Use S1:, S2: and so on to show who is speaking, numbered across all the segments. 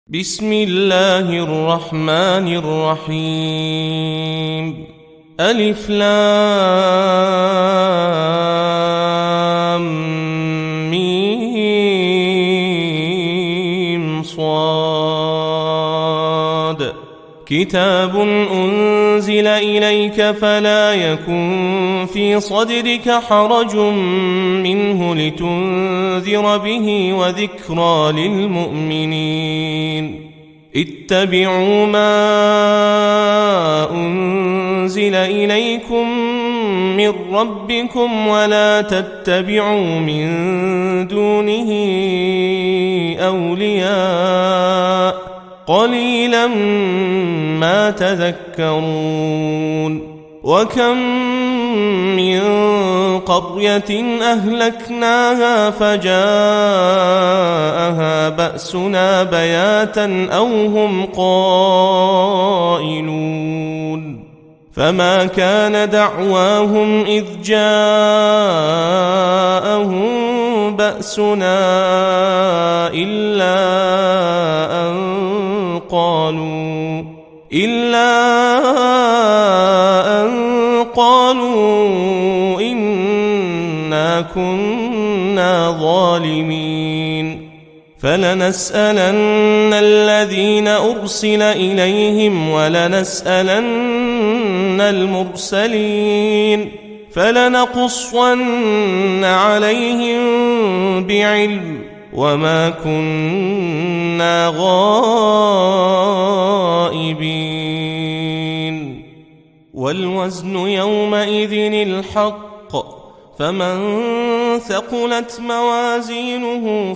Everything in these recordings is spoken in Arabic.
S1: بسم الله الرحمن الرحيم. ألف لام ميم صاد. كتاب أنزل إليك فلا يكن في صدرك حرج منه لتنذر به وذكرى للمؤمنين. اتبعوا ما أنزل إليكم من ربكم ولا تتبعوا من دونه أولياء قليلا ما تذكرون. وكم من قرية أهلكناها فجاءها بأسنا بياتا أو هم قائلون. فما كان دعواهم إذ جاءهم بأسنا إلا أن قالوا إنا كنا ظالمين. فلنسألن الذين أرسل إليهم ولنسألن المرسلين فلنقصن عليهم بعلم وما كنا غائبين. والوزن يومئذ الحق فمن ثقلت موازينه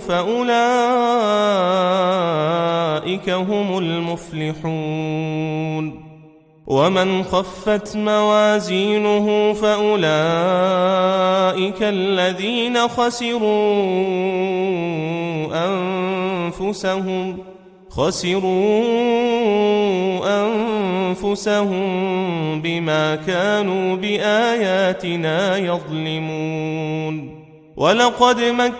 S1: فأولئك هم المفلحون. ومن خفت موازينه فأولئك الذين خسروا أنفسهم بما كانوا بآياتنا يظلمون. ولقد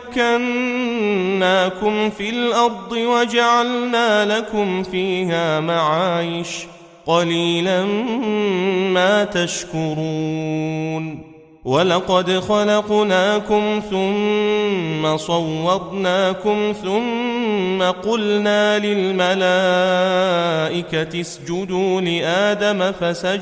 S1: مكناكم في الأرض وجعلنا لكم فيها معايش قليلا ما تشكرون. ولقد خلقناكم ثم صورناكم ثم قلنا للملائكة اسجدوا لآدم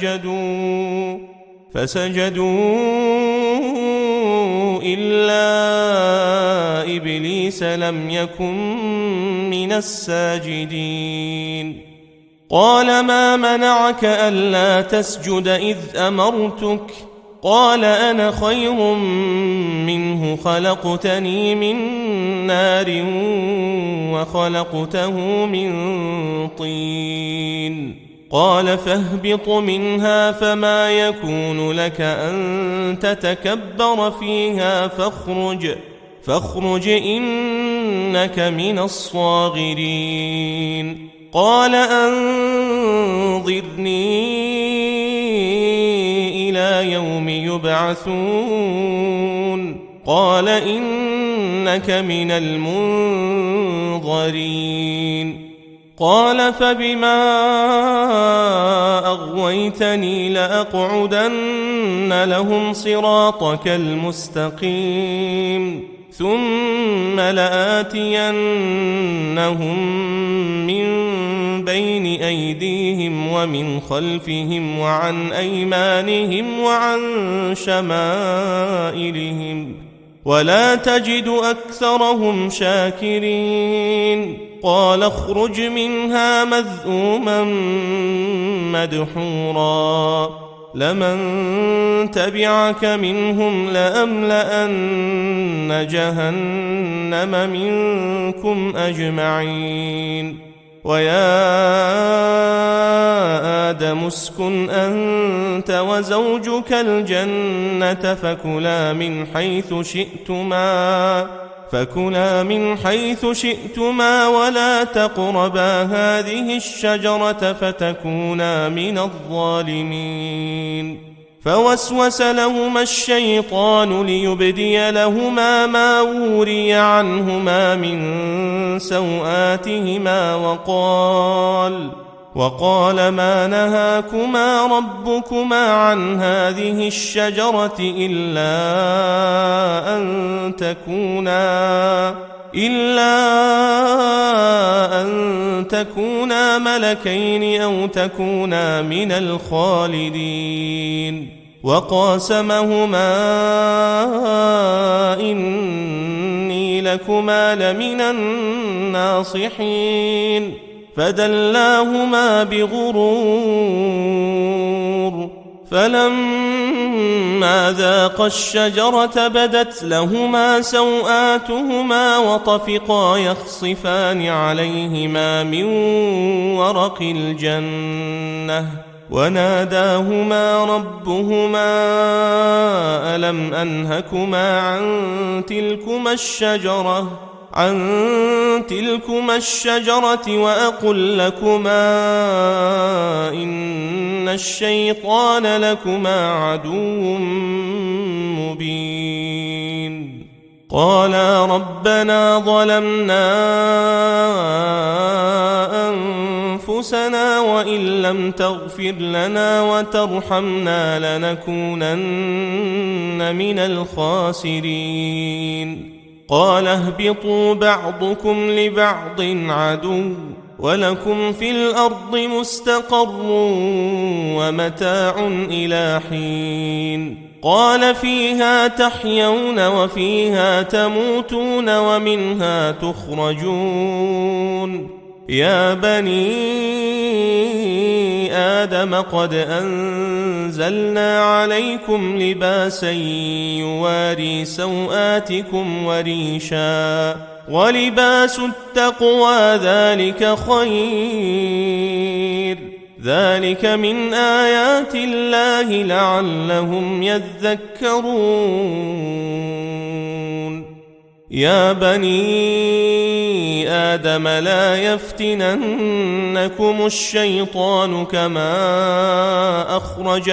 S1: فسجدوا إلا إبليس لم يكن من الساجدين. قال ما منعك ألا تسجد إذ أمرتك؟ قال أنا خير منه خلقتني من نار وخلقته من طين. قال فاهبط منها فما يكون لك أن تتكبر فيها فاخرج إنك من الصاغرين. قال أنظرني إلى يوم يبعثون. قال إنك من المنظرين. قال فبما أغويتني لأقعدن لهم صراطك المستقيم ثم لآتينهم من بين أيديهم ومن خلفهم وعن أيمانهم وعن شمائلهم ولا تجد أكثرهم شاكرين. قال اخرج منها مذءوما مدحورا لمن تبعك منهم لأملأن جهنم منكم أجمعين. ويا آدم اسكن أنت وزوجك الجنة فكلا من حيث شئتما ولا تقربا هذه الشجرة فتكونا من الظالمين. فوسوس لهما الشيطان ليبدي لهما ما وري عنهما من سوآتهما وقال ما نهاكما ربكما عن هذه الشجرة إلا أن تكونا ملكين أو تكونا من الخالدين وقاسمهما إني لكما لمن الناصحين فدلاهما بغرور فلما ذاقا الشجرة بدت لهما سوآتهما وطفقا يخصفان عليهما من ورق الجنة وناداهما ربهما ألم أنهكما عن تلكما الشجرة وأقل لكما إن الشيطان لكما عدو مبين قالا ربنا ظلمنا أنفسنا وإن لم تغفر لنا وترحمنا لنكونن من الخاسرين قال اهبطوا بعضكم لبعض عدو ولكم في الأرض مستقر ومتاع إلى حين قال فيها تحيون وفيها تموتون ومنها تخرجون يا بني آدم قد أنزلنا عليكم لباسا يواري سوآتكم وريشا ولباس التقوى ذلك خير ذلك من آيات الله لعلهم يذكرون يا بني آدم لا يفتننكم الشيطان كما أخرج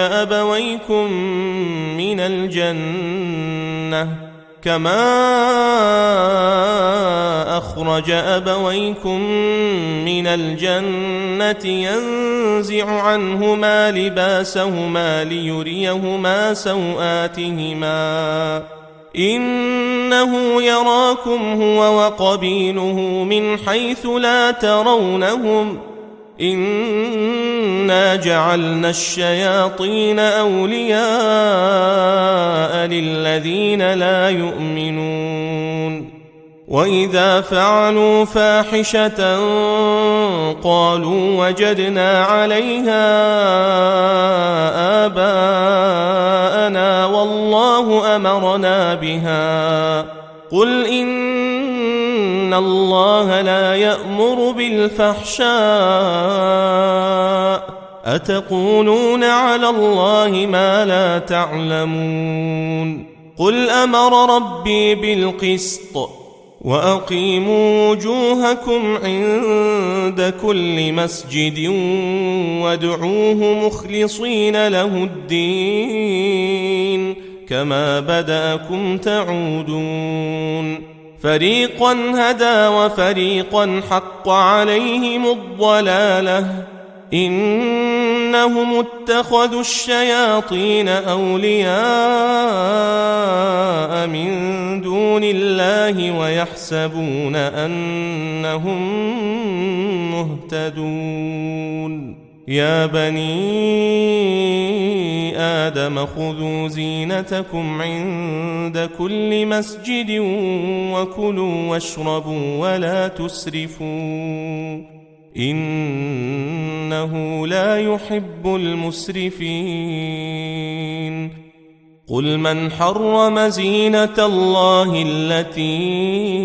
S1: أبويكم من الجنة ينزع عنهما لباسهما ليريهما سوآتهما إنه يراكم هو وقبيله من حيث لا ترونهم إنا جعلنا الشياطين أولياء للذين لا يؤمنون وإذا فعلوا فاحشة قالوا وجدنا عليها آباءنا والله أمرنا بها قل إن الله لا يأمر بالفحشاء أتقولون على الله ما لا تعلمون قل أمر ربي بالقسط وأقيموا وجوهكم عند كل مسجد وادعوه مخلصين له الدين كما بدأكم تعودون فريقا هدى وفريقا حق عليهم الضلالة إنهم اتخذوا الشياطين أولياء من دون الله ويحسبون أنهم مهتدون يا بني آدم خذوا زينتكم عند كل مسجد وكلوا واشربوا ولا تسرفوا إنه لا يحب المسرفين قل من حرم زينة الله التي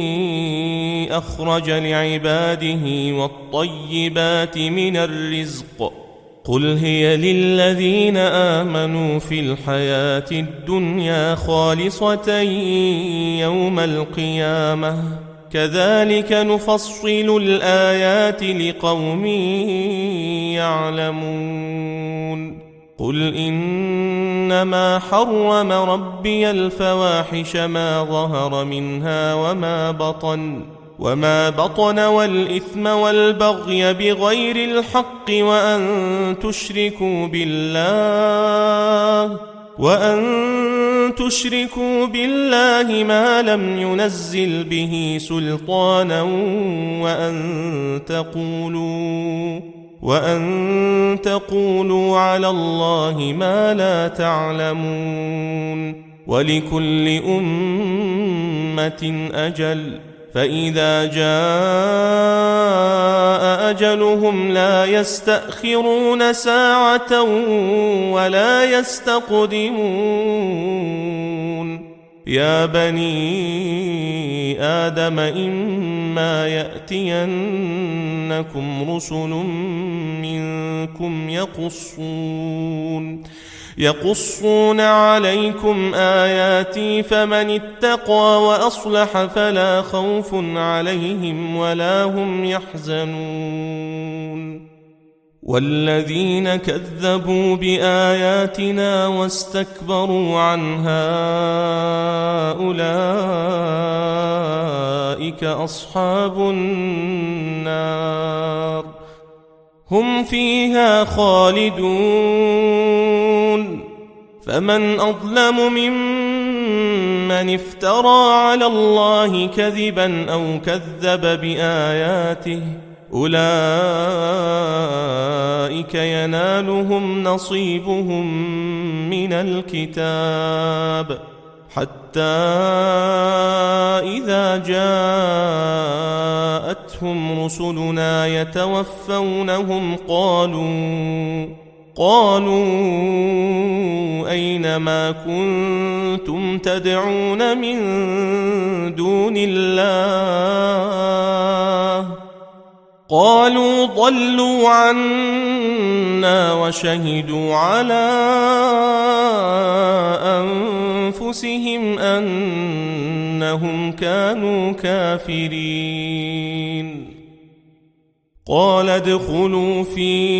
S1: أخرج لعباده والطيبات من الرزق قل هي للذين آمنوا في الحياة الدنيا خالصة يوم القيامة كذلك نفصل الآيات لقوم يعلمون قل إنما حرم ربي الفواحش ما ظهر منها وما بطن والإثم والبغي بغير الحق وأن تشركوا بالله ما لم ينزل به سلطانا وأن تقولوا على الله ما لا تعلمون. ولكل أمة أجل، فإذا جاء أجلهم لا يستأخرون ساعة ولا يستقدمون. يا بني آدم إما يأتينكم رسل منكم يقصون عليكم آياتي فمن اتقى وأصلح فلا خوف عليهم ولا هم يحزنون. والذين كذبوا بآياتنا واستكبروا عنها أولئك أصحاب النار هم فيها خالدون. فمن أظلم ممن افترى على الله كذبا أو كذب بآياته أولئك ينالهم نصيبهم من الكتاب حتى إذا جاءتهم رسلنا يتوفونهم قالوا أين ما كنتم تدعون من دون الله قالوا ضلوا عنا وشهدوا على أنفسهم أنهم كانوا كافرين. قال ادخلوا في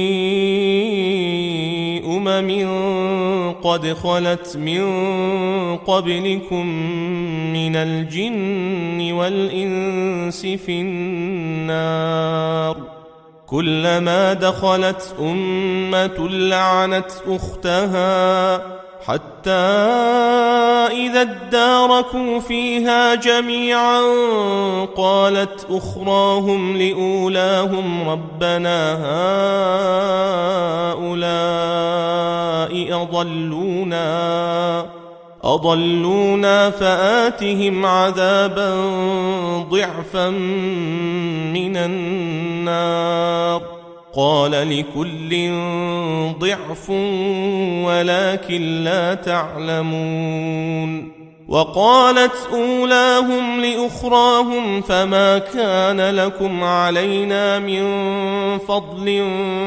S1: قد خلت من قبلكم من الجن والإنس في النار كلما دخلت أمة لعنت أختها حتى إذا اداركوا فيها جميعا قالت أخراهم لأولاهم ربنا هؤلاء أضلونا فآتهم عذابا ضعفا من النار قال لكل ضعف ولكن لا تعلمون. وقالت أولاهم لأخراهم فما كان لكم علينا من فضل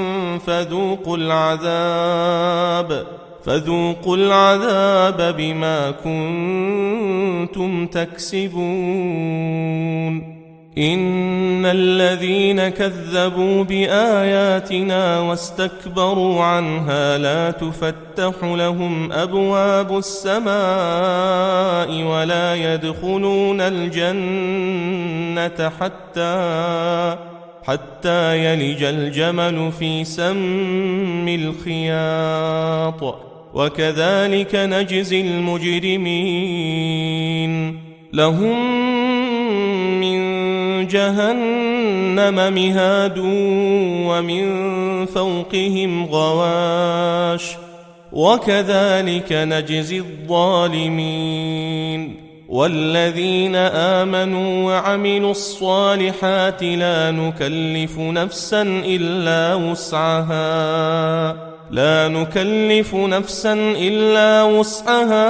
S1: فذوقوا العذاب بما كنتم تكسبون. إن الذين كذبوا بآياتنا واستكبروا عنها لا تفتح لهم أبواب السماء ولا يدخلون الجنة حتى يلج الجمل في سم الخياط وكذلك نجزي المجرمين. لهم من جهنم مهاد ومن فوقهم غواش وكذلك نجزي الظالمين. والذين آمنوا وعملوا الصالحات لا نكلف نفسا إلا وسعها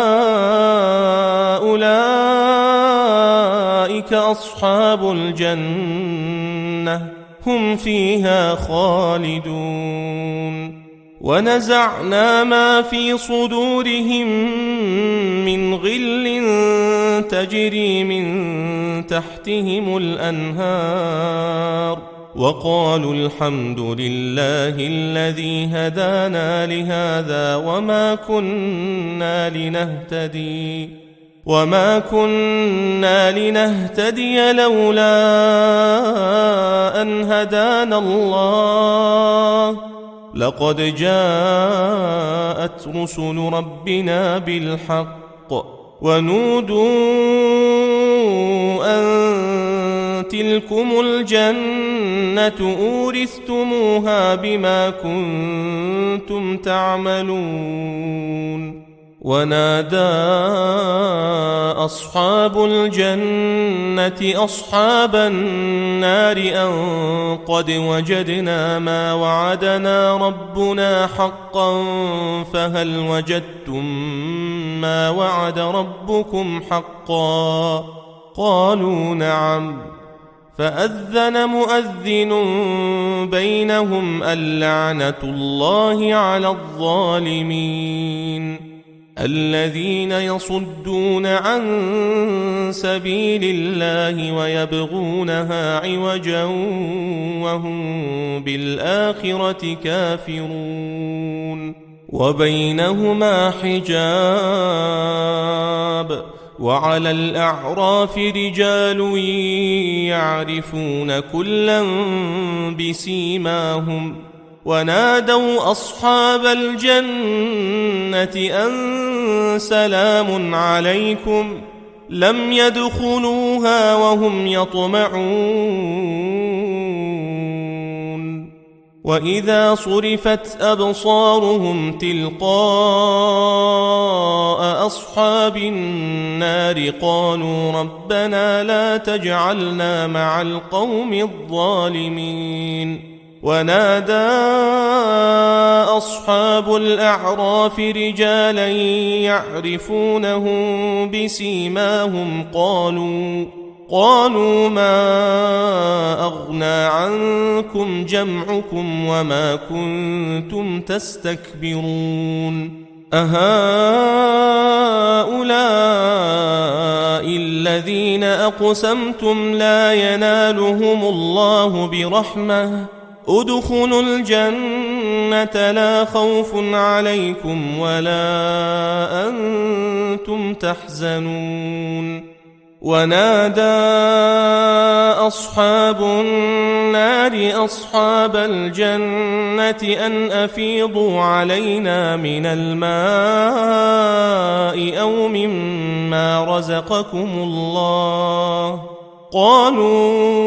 S1: أولئك أصحاب الجنة هم فيها خالدون. ونزعنا ما في صدورهم من غل تجري من تحتهم الأنهار وقالوا الحمد لله الذي هدانا لهذا وما كنا لنهتدي لولا أن هدانا الله لقد جاءت رسل ربنا بالحق ونودوا أن تلكم الجنة أورثتموها بما كنتم تعملون ونادى أصحاب الجنة أصحاب النار أن قد وجدنا ما وعدنا ربنا حقا فهل وجدتم ما وعد ربكم حقا قالوا نعم فأذن مؤذن بينهم اللعنة الله على الظالمين الذين يصدون عن سبيل الله ويبغونها عوجا وهم بالآخرة كافرون وبينهما حجاب وعلى الأعراف رجال يعرفون كلا بسيماهم ونادوا أصحاب الجنة أن سلام عليكم لم يدخلوها وهم يطمعون وإذا صرفت أبصارهم تلقاء أصحاب النار قالوا ربنا لا تجعلنا مع القوم الظالمين ونادى أصحاب الأعراف رجالا يعرفونهم بسيماهم قالوا ما أغنى عنكم جمعكم وما كنتم تستكبرون أهؤلاء الذين أقسمتم لا ينالهم الله برحمة ادخلوا الجنة لا خوف عليكم ولا أنتم تحزنون ونادى أصحاب النار أصحاب الجنة أن أفيضوا علينا من الماء أو مما رزقكم الله قالوا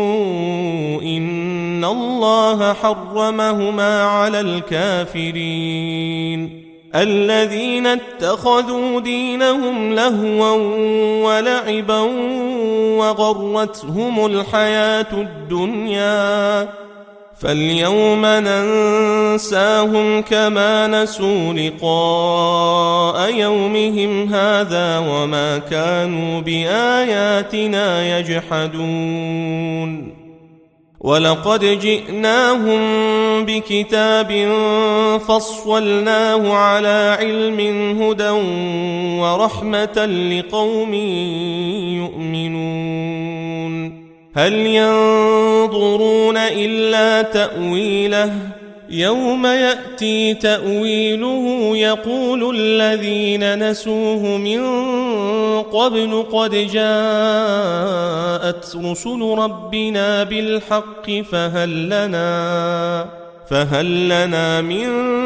S1: إن الله حرمهما على الكافرين الذين اتخذوا دينهم لهوا ولعبا وغرتهم الحياة الدنيا فاليوم ننساهم كما نسوا لقاء يومهم هذا وما كانوا بآياتنا يجحدون ولقد جئناهم بكتاب فصلناه على علم هدى ورحمة لقوم يؤمنون هل ينظرون إلا تأويله يوم يأتي تأويله يقول الذين نسوه من قبل قد جاءت رسل ربنا بالحق فهل لنا من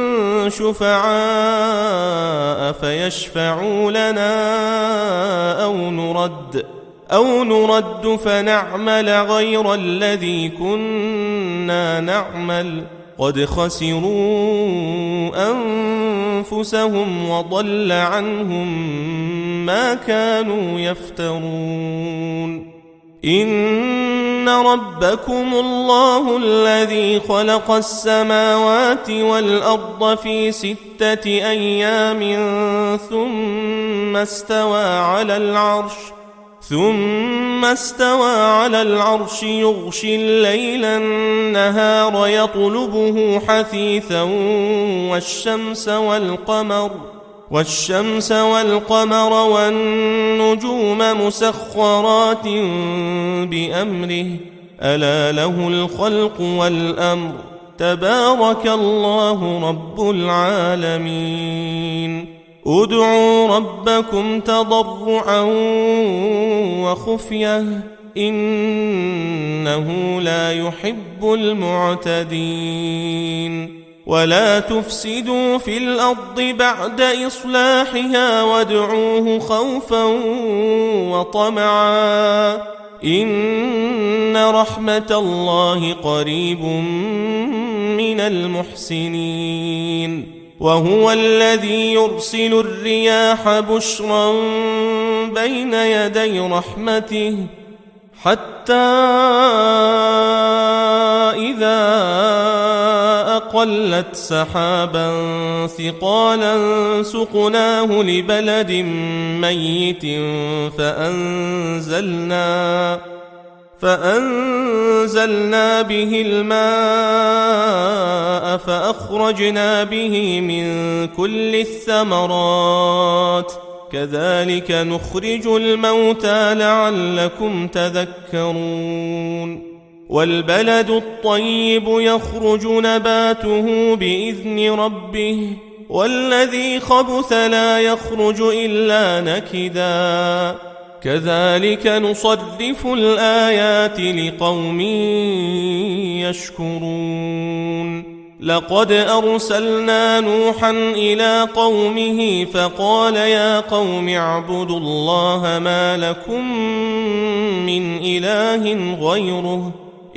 S1: شفعاء فيشفعوا لنا أو نرد فنعمل غير الذي كنا نعمل قد خسروا أنفسهم وضل عنهم ما كانوا يفترون إن ربكم الله الذي خلق السماوات والأرض في 6 أيام ثم استوى على العرش يغشي الليل النهار يطلبه حثيثا والشمس والقمر والنجوم مسخرات بأمره ألا له الخلق والأمر تبارك الله رب العالمين ادعوا ربكم تضرعا وخفية إنه لا يحب المعتدين ولا تفسدوا في الأرض بعد إصلاحها وادعوه خوفا وطمعا إن رحمة الله قريب من المحسنين وهو الذي يرسل الرياح بشرا بين يدي رحمته حتى إذا أقلت سحابا ثقالا سقناه لبلد ميت فأنزلنا به الماء فأخرجنا به من كل الثمرات كذلك نخرج الموتى لعلكم تذكرون والبلد الطيب يخرج نباته بإذن ربه والذي خبث لا يخرج إلا نكدا كذلك نصرف الآيات لقوم يشكرون لقد أرسلنا نوحا إلى قومه فقال يا قوم اعبدوا الله ما لكم من إله غيره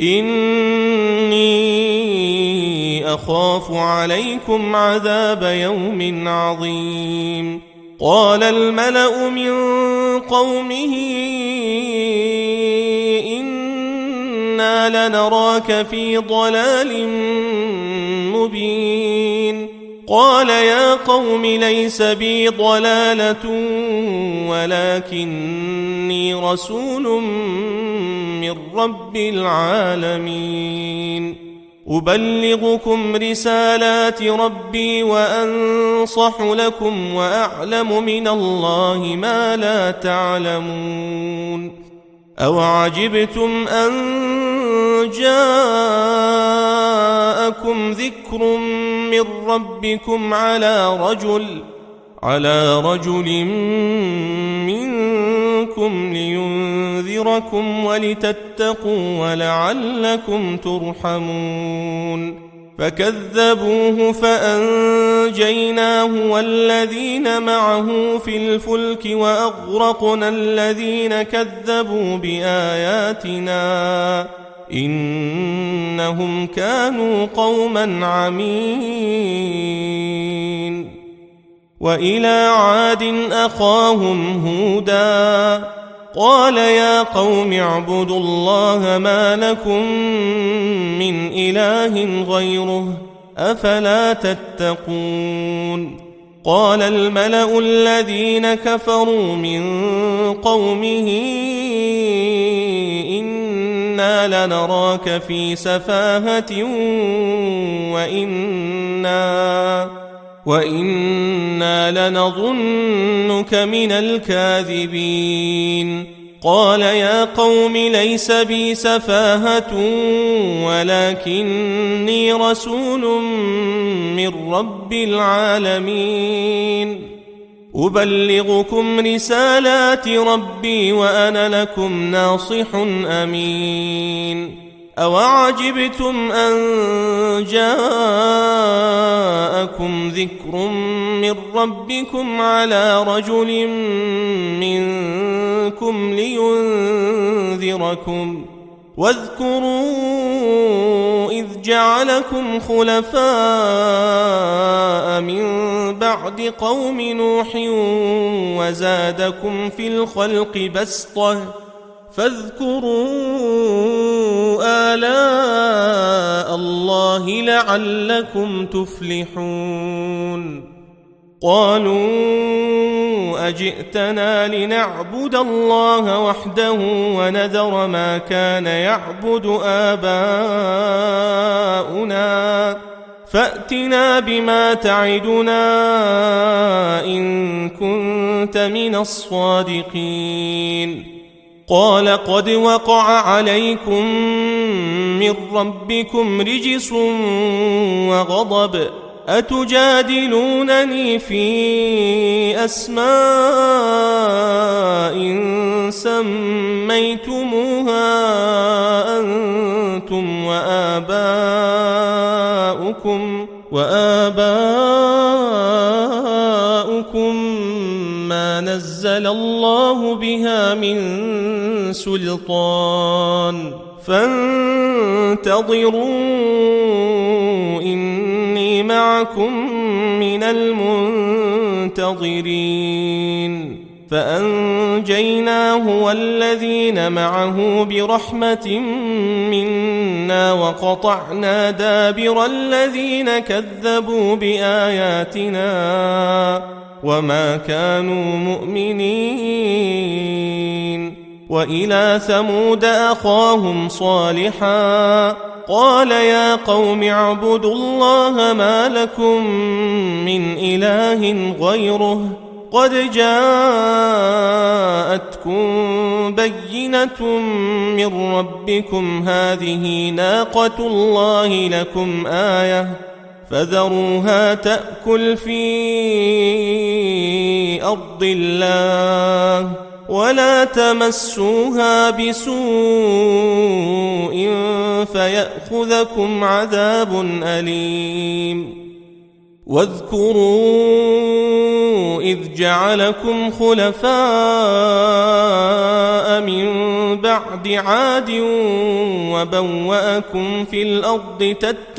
S1: إني أخاف عليكم عذاب يوم عظيم قال الملأ من قومه إنا لنراك في ضلال مبين قال يا قوم ليس بي ضلالة ولكني رسول من رب العالمين أبلغكم رسالات ربي وأنصح لكم وأعلم من الله ما لا تعلمون أوعجبتم أن جاءكم ذكر من ربكم على رجل منكم لينذركم ولتتقوا ولعلكم ترحمون فكذبوه فأنجيناه والذين معه في الفلك وأغرقنا الذين كذبوا بآياتنا إنهم كانوا قوما عمين وإلى عاد أخاهم هودا قال يا قوم اعبدوا الله ما لكم من إله غيره أفلا تتقون قال الملأ الذين كفروا من قومه إنا لنراك في سفاهة وإنا لنظنك من الكاذبين قال يا قوم ليس بي سفاهة ولكني رسول من رب العالمين أبلغكم رسالات ربي وأنا لكم ناصح أمين أوعجبتم أن جاءكم ذكر من ربكم على رجل منكم لينذركم واذكروا إذ جعلكم خلفاء من بعد قوم نوح وزادكم في الخلق بسطة فاذكروا آلاء الله لعلكم تفلحون قالوا أجئتنا لنعبد الله وحده ونذر ما كان يعبد آباؤنا فأتنا بما تعدنا إن كنت من الصادقين قال قد وقع عليكم من ربكم رجس وغضب أتجادلونني في أسماء سميتموها أنتم وآباؤكم ما نزل الله بها من سلطان فانتظروا إني معكم من المنتظرين فأنجيناه والذين معه برحمة منا وقطعنا دابر الذين كذبوا بآياتنا وما كانوا مؤمنين وإلى ثمود أخاهم صالحا قال يا قوم اعبدوا الله ما لكم من إله غيره قد جاءتكم بينة من ربكم هذه ناقة الله لكم آية فذروها تأكل في أرض الله ولا تمسوها بسوء فيأخذكم عذاب أليم واذكروا إذ جعلكم خلفاء من بعد عاد وبوأكم في الأرض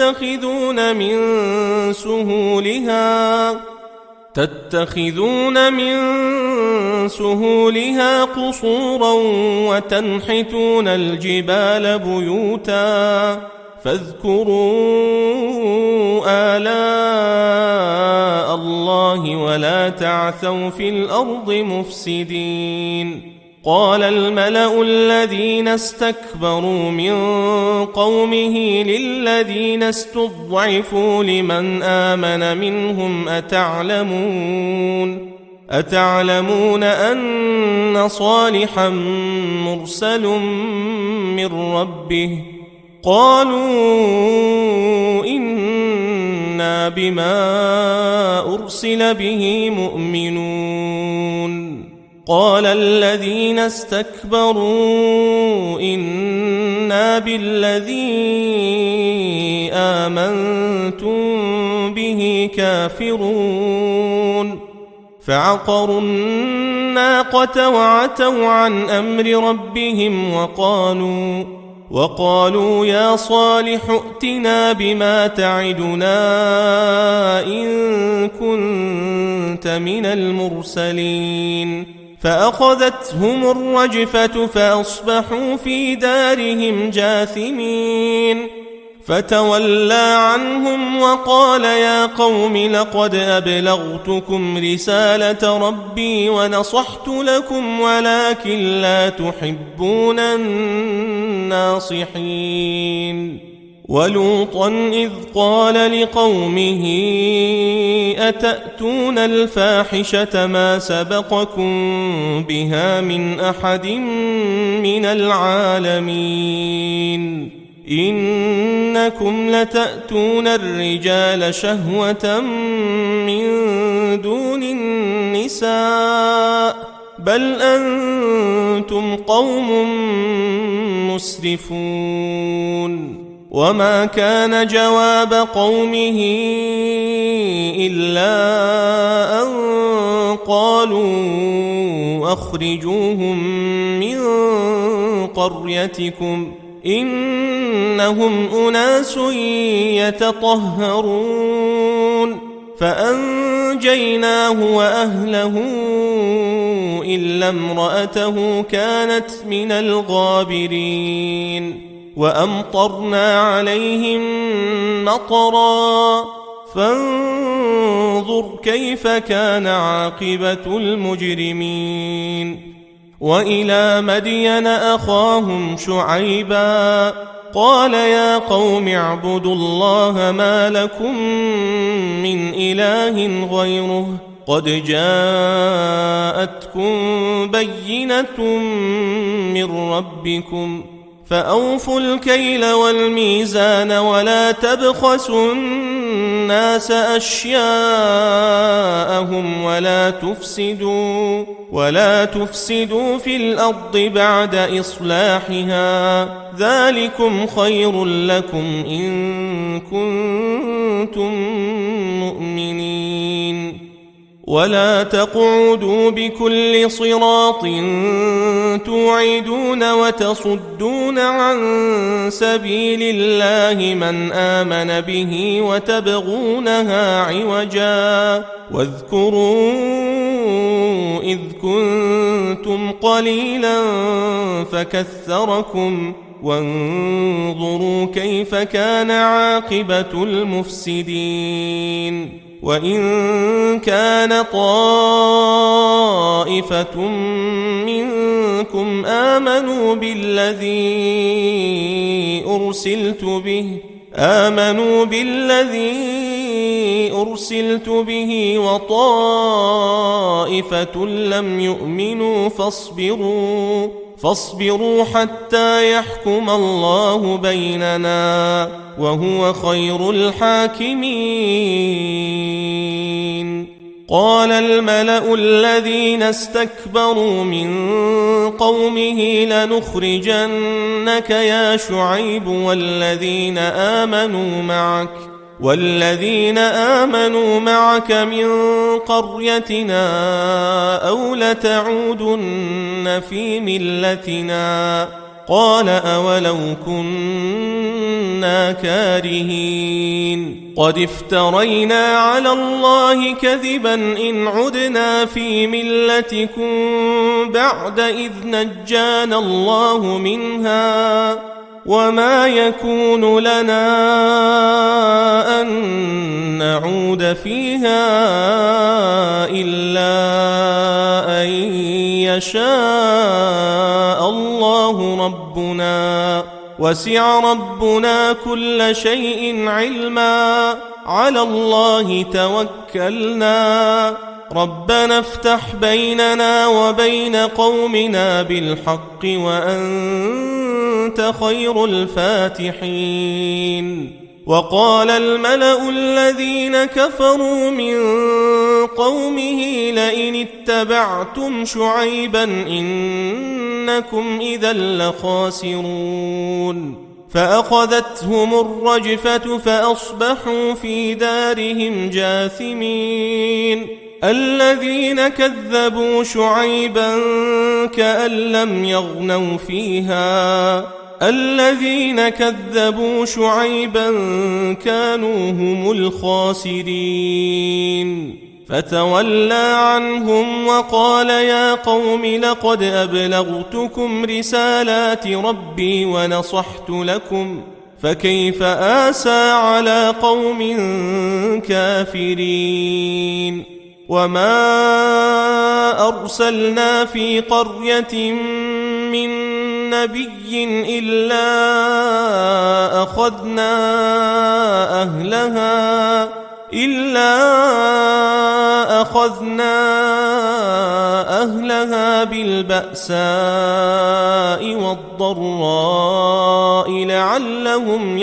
S1: تتخذون من سهولها قصورا وتنحتون الجبال بيوتا فاذكروا آلاء الله ولا تعثوا في الأرض مفسدين قال الملأ الذين استكبروا من قومه للذين استضعفوا لمن آمن منهم أتعلمون أن صالحا مرسل من ربه قالوا إنا بما أرسل به مؤمنون قال الذين استكبروا إنا بالذي آمنتم به كافرون فعقروا الناقة وعتوا عن أمر ربهم وقالوا يا صالح ائتنا بما تعدنا إن كنت من المرسلين فأخذتهم الرجفة فأصبحوا في دارهم جاثمين فتولى عنهم وقال يا قوم لقد أبلغتكم رسالة ربي ونصحت لكم ولكن لا تحبون الناصحين ولوطا إذ قال لقومه أتأتون الفاحشة ما سبقكم بها من أحد من العالمين إنكم لتأتون الرجال شهوة من دون النساء بل أنتم قوم مسرفون وما كان جواب قومه إلا أن قالوا أخرجوهم من قريتكم إنهم أناس يتطهرون فأنجيناه وأهله إلا امرأته كانت من الغابرين وأمطرنا عليهم مطرا فانظر كيف كان عاقبة المجرمين وإلى مدين أخاهم شعيبا قال يا قوم اعبدوا الله ما لكم من إله غيره قد جاءتكم بينة من ربكم فأوفوا الكيل والميزان ولا تبخسوا الناس أشياءهم ولا تفسدوا في الأرض بعد إصلاحها ذلكم خير لكم إن كنتم مؤمنين ولا تقعدوا بكل صراط توعدون وتصدون عن سبيل الله من آمن به وتبغونها عوجا واذكروا إذ كنتم قليلا فكثركم وانظروا كيف كان عاقبة المفسدين وإن كان طائفة منكم آمنوا بالذي أرسلت به وطائفة لم يؤمنوا فاصبروا حتى يحكم الله بيننا وهو خير الحاكمين. قال الملأ الذين استكبروا من قومه لنخرجنك يا شعيب والذين آمنوا معك من قريتنا أو لتعودن في ملتنا قال أولو كنا كارهين قد افترينا على الله كذبا إن عدنا في ملتكم بعد إذ نجانا الله منها وما يكون لنا أن نعود فيها إلا أن يشاء الله ربنا وسع ربنا كل شيء علما على الله توكلنا ربنا افتح بيننا وبين قومنا بالحق وأنت خير الفاتحين. وقال الملأ الذين كفروا من قومه لئن اتبعتم شعيبا إنكم إذا لخاسرون فأخذتهم الرجفة فأصبحوا في دارهم جاثمين. الذين كذبوا شعيبا كأن لم يغنوا فيها الذين كذبوا شعيبا كانوا هم الخاسرين فتولى عنهم وقال يا قوم لقد أبلغتكم رسالات ربي ونصحت لكم فكيف آسى على قوم كافرين. وما أرسلنا في قرية من نبي إلا أخذنا أهلها بالبأساء والضراء لعلهم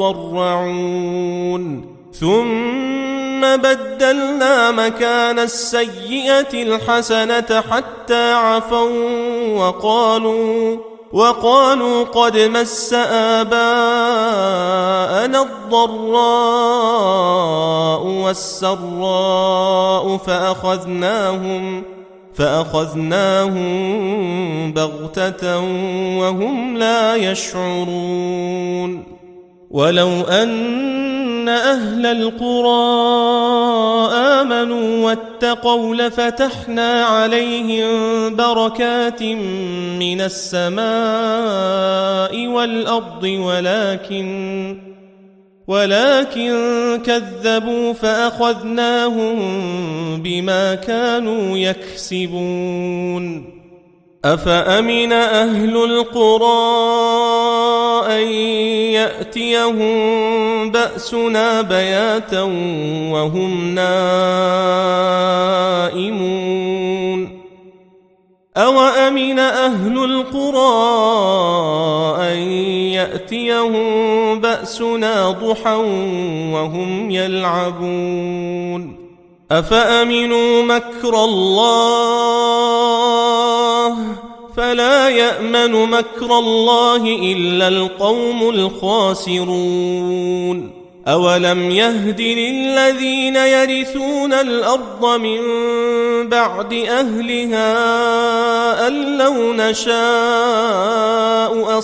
S1: يضرعون ثم بدلنا مكان السيئة الحسنة حتى عفوا وقالوا قد مس آباءنا الضراء والسراء فأخذناهم بغتة وهم لا يشعرون. ولو أن أهل القرى آمنوا واتقوا لفتحنا عليهم بركات من السماء والأرض ولكن كذبوا فأخذناهم بما كانوا يكسبون. أفأمن أهل القرى أن يأتيهم بأسنا بياتا وهم نائمون أوأمن أهل القرى أن يأتيهم بأسنا ضحى وهم يلعبون أفأمنوا مكر الله فلا يأمن مكر الله إلا القوم الخاسرون أولم يهد للذين يرثون الأرض من بعد أهلها أن لو نشاء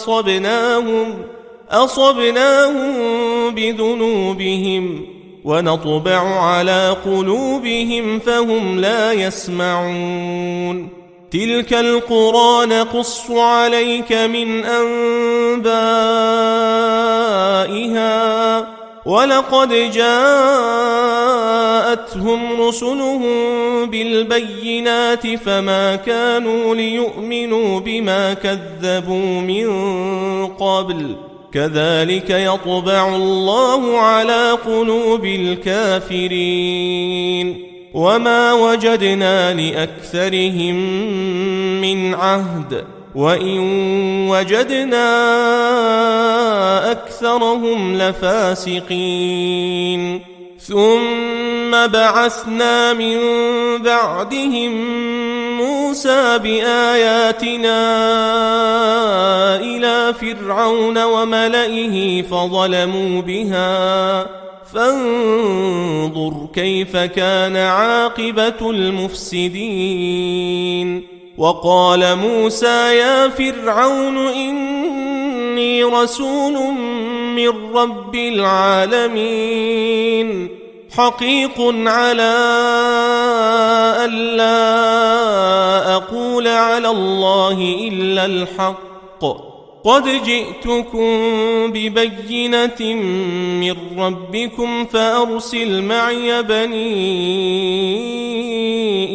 S1: أصبناهم بذنوبهم ونطبع على قلوبهم فهم لا يسمعون تلك القرى نقص عليك من أنبائها ولقد جاءتهم رسلهم بالبينات فما كانوا ليؤمنوا بما كذبوا من قبل كذلك يطبع الله على قلوب الكافرين وما وجدنا لأكثرهم من عهد وإن وجدنا أكثرهم لفاسقين ثم بعثنا من بعدهم موسى بآياتنا إلى فرعون وملئه فظلموا بها فانظر كيف كان عاقبة المفسدين وقال موسى يا فرعون إني رسول من رب العالمين حقيق على ألا أقول على الله إلا الحق قد جئتكم ببينة من ربكم فأرسل معي بني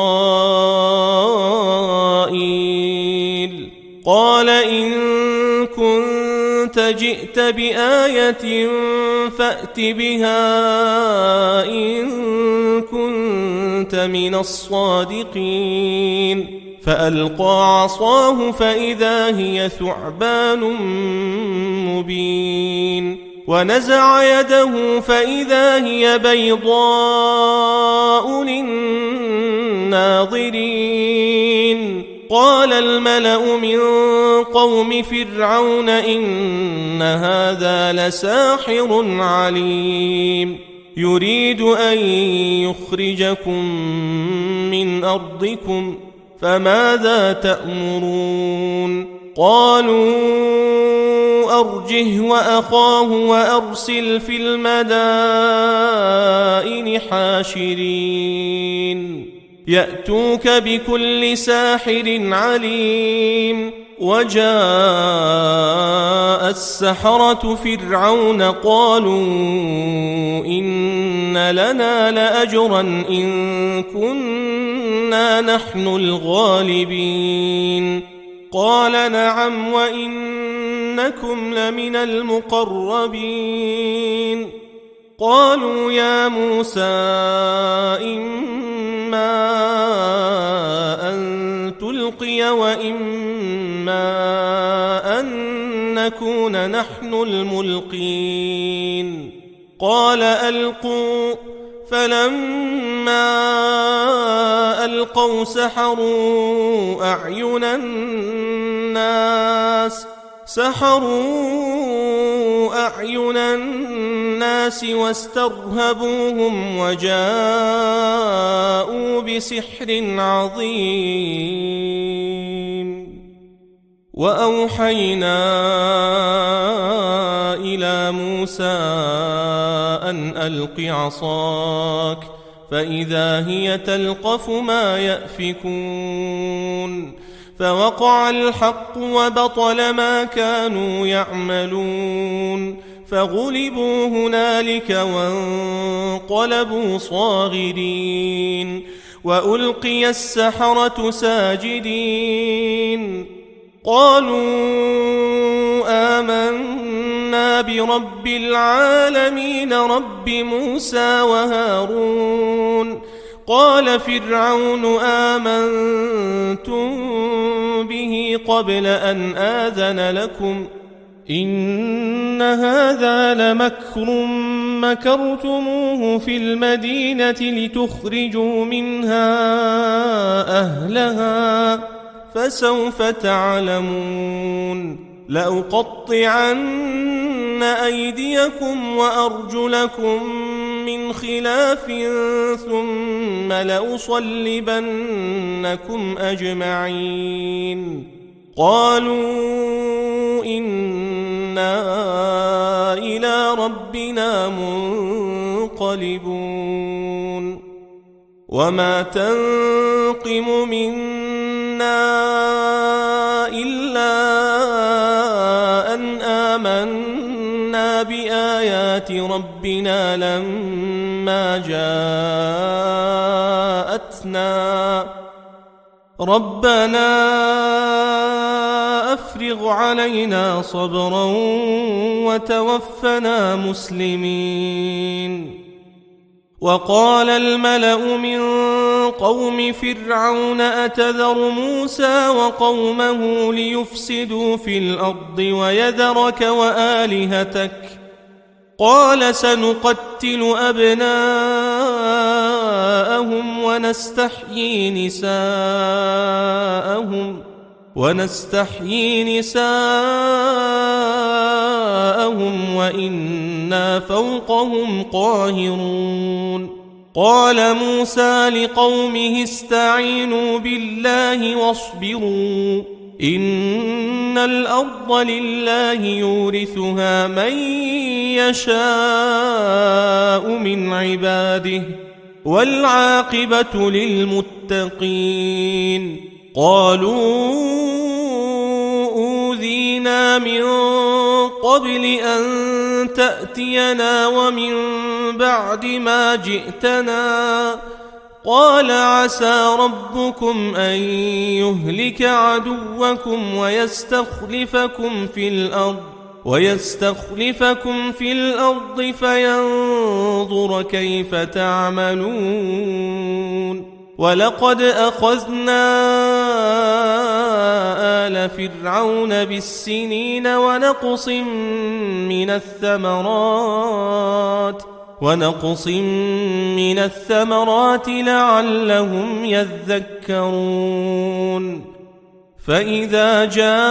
S1: إسرائيل قال إن كنت جئت بآية فأت بها إن كنت من الصادقين فألقى عصاه فإذا هي ثعبان مبين ونزع يده فإذا هي بيضاء للناظرين قال الملأ من قوم فرعون إن هذا لساحر عليم يريد أن يخرجكم من أرضكم فماذا تأمرون قالوا أرجه وأخاه وأرسل في المدائن حاشرين يأتوك بكل ساحر عليم وجاء السحرة فرعون قالوا إن لنا لأجرا إن كنا نحن الغالبين قال نعم وإنكم لمن المقربين قالوا يا موسى إما أن تلقي وإما أن نكون نحن الملقين قال ألقوا فلما ألقوا سحروا أعين الناس واسترهبوهم وجاءوا بسحر عظيم وأوحينا إلى موسى أن ألق عصاك فإذا هي تلقف ما يأفكون فوقع الحق وبطل ما كانوا يعملون فغلبوا هنالك وانقلبوا صاغرين وألقي السحرة ساجدين قالوا آمنا برب العالمين رب موسى وهارون قال فرعون آمنتم به قبل أن آذن لكم إن هذا لمكر مكرتموه في المدينة لتخرجوا منها أهلها فسوف تعلمون لأقطعن أيديكم وأرجلكم من خلاف ثم لأصلبنكم أجمعين قالوا إنا إلى ربنا منقلبون وما تنقم منا إلا أن آمنا بآيات ربنا لما جاءتنا ربنا أفرغ علينا صبرا وتوفنا مسلمين وقال الملأ من قوم فرعون أتذر موسى وقومه ليفسدوا في الأرض ويذرك وآلهتك قال سنقتل أبناءهم ونستحيي نساءهم وإنا فوقهم قاهرون قال موسى لقومه استعينوا بالله واصبروا إن الأرض لله يورثها من يشاء من عباده والعاقبة للمتقين قالوا أوذينا من قبل أن تأتينا ومن بعد ما جئتنا قال عسى ربكم أن يهلك عدوكم ويستخلفكم في الأرض فينظر كيف تعملون ولقد أخذنا آل فرعون بالسنين ونقص من الثمرات لعلهم يذكرون فإذا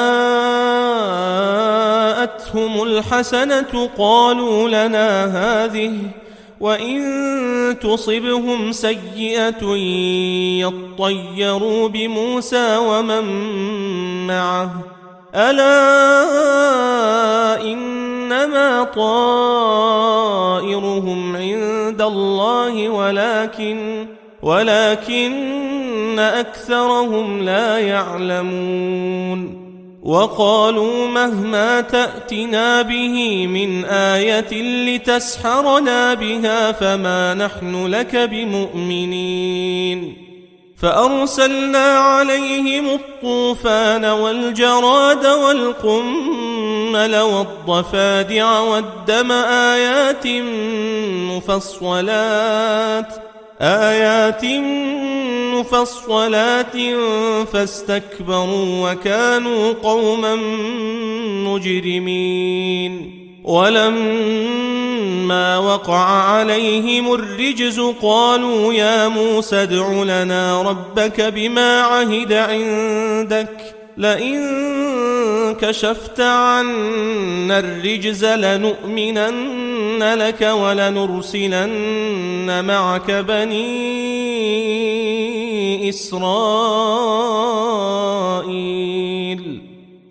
S1: جاءتهم الحسنة قالوا لنا هذه وإن تصبهم سيئة يطيروا بموسى ومن معه ألا إنما طائرهم عند الله ولكن أكثرهم لا يعلمون وقالوا مهما تأتنا به من آية لتسحرنا بها فما نحن لك بمؤمنين فأرسلنا عليهم الطوفان والجراد والقمل والضفادع والدم آيات مفصلات فاستكبروا وكانوا قوما مجرمين ولما وقع عليهم الرجز قالوا يا موسى ادع لنا ربك بما عهد عندك لئن كشفت عنا الرجز لنؤمنن لك ولنرسلن معك بني إسرائيل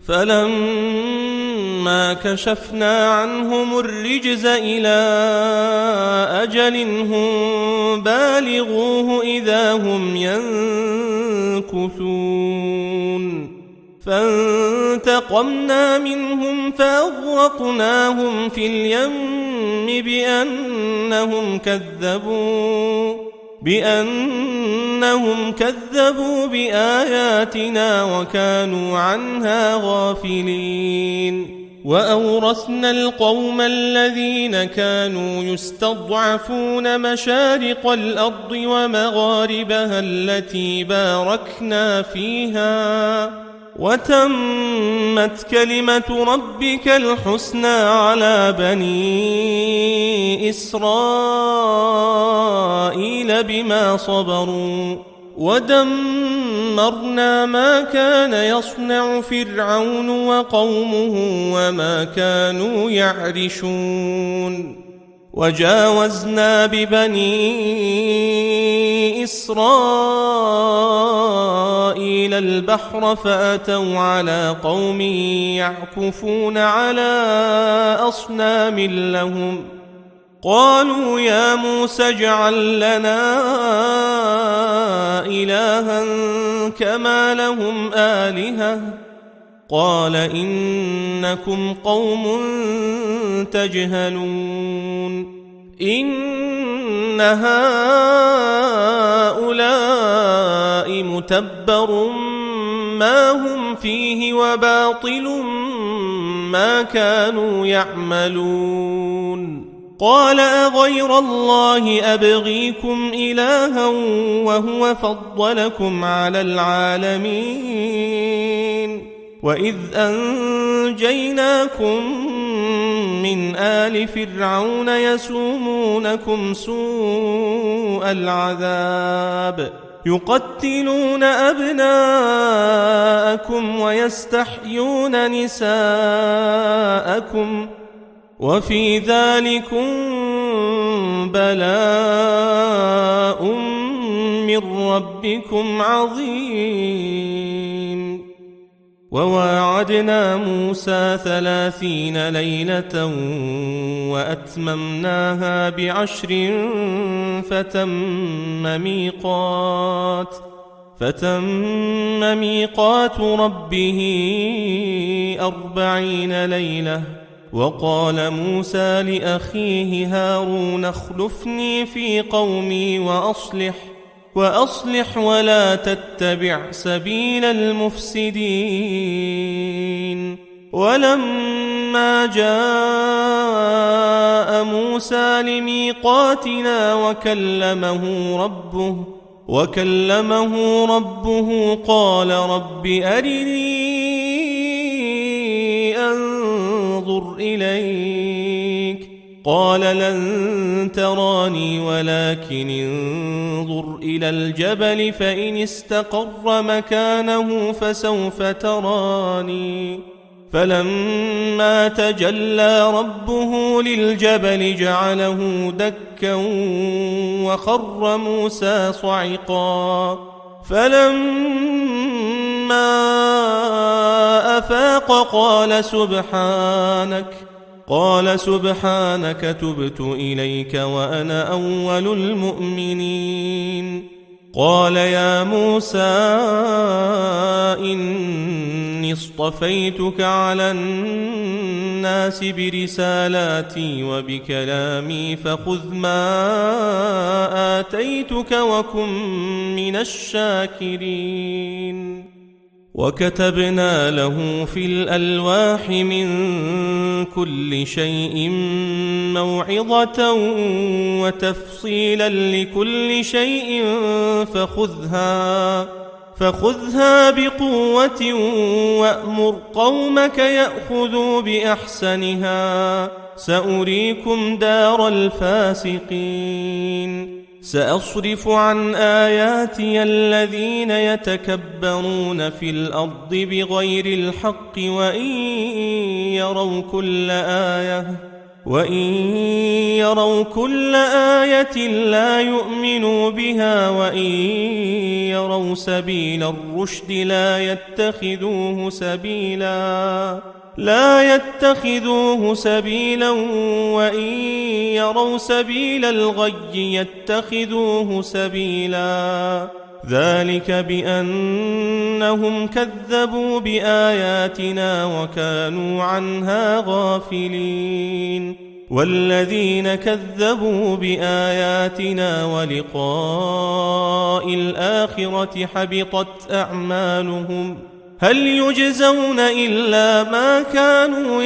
S1: فلما كشفنا عنهم الرجز إلى أجل هم بالغوه إذا هم ينكثون فانتقمنا منهم فأغرقناهم في اليم بأنهم بأنهم كذبوا بآياتنا وكانوا عنها غافلين. وأورثنا القوم الذين كانوا يستضعفون مشارق الأرض ومغاربها التي باركنا فيها، وتمت كلمة ربك الحسنى على بني إسرائيل بما صبروا، ودمرنا ما كان يصنع فرعون وقومه وما كانوا يعرشون. وجاوزنا ببني إسرائيل البحر فأتوا على قوم يعكفون على أصنام لهم، قالوا يا موسى اجعل لنا إلها كما لهم آلهة، قال إنكم قوم تجهلون. إن هؤلاء متبر ما هم فيه وباطل ما كانوا يعملون. قال أغير الله أبغيكم إلها وهو فضلكم على العالمين، وإذ أنجيناكم من آل فرعون يسومونكم سوء العذاب يقتلون أبناءكم ويستحيون نساءكم، وفي ذلكم بلاء من ربكم عظيم. وواعدنا موسى 30 ليلة وأتممناها ب10 فتم ميقات ربه 40 ليلة. وقال موسى لأخيه هارون اخلفني في قومي وأصلح ولا تتبع سبيل المفسدين. ولما جاء موسى لميقاتنا وكلمه ربه قال رب أرني أنظر إليك، قال لن تراني ولكن انظر إلى الجبل فإن استقر مكانه فسوف تراني. فلما تجلى ربه للجبل جعله دكا وخر موسى صعقا. فلما أفاق قال سبحانك تبت إليك وأنا أول المؤمنين. قال يا موسى إني اصطفيتك على الناس برسالاتي وبكلامي فخذ ما آتيتك وكن من الشاكرين. وكتبنا له في الألواح من كل شيء موعظة وتفصيلا لكل شيء فخذها بقوة وأمر قومك يأخذوا بأحسنها سأريكم دار الفاسقين. سأصرف عن آياتي الذين يتكبرون في الأرض بغير الحق وإن يروا كل آية لا يؤمنوا بها وإن يروا سبيل الرشد لا يتخذوه سبيلا وإن يروا سبيل الغي يتخذوه سبيلا. ذلك بأنهم كذبوا بآياتنا وكانوا عنها غافلين. والذين كذبوا بآياتنا ولقاء الآخرة حبطت أعمالهم هل يجزون إلا ما كانوا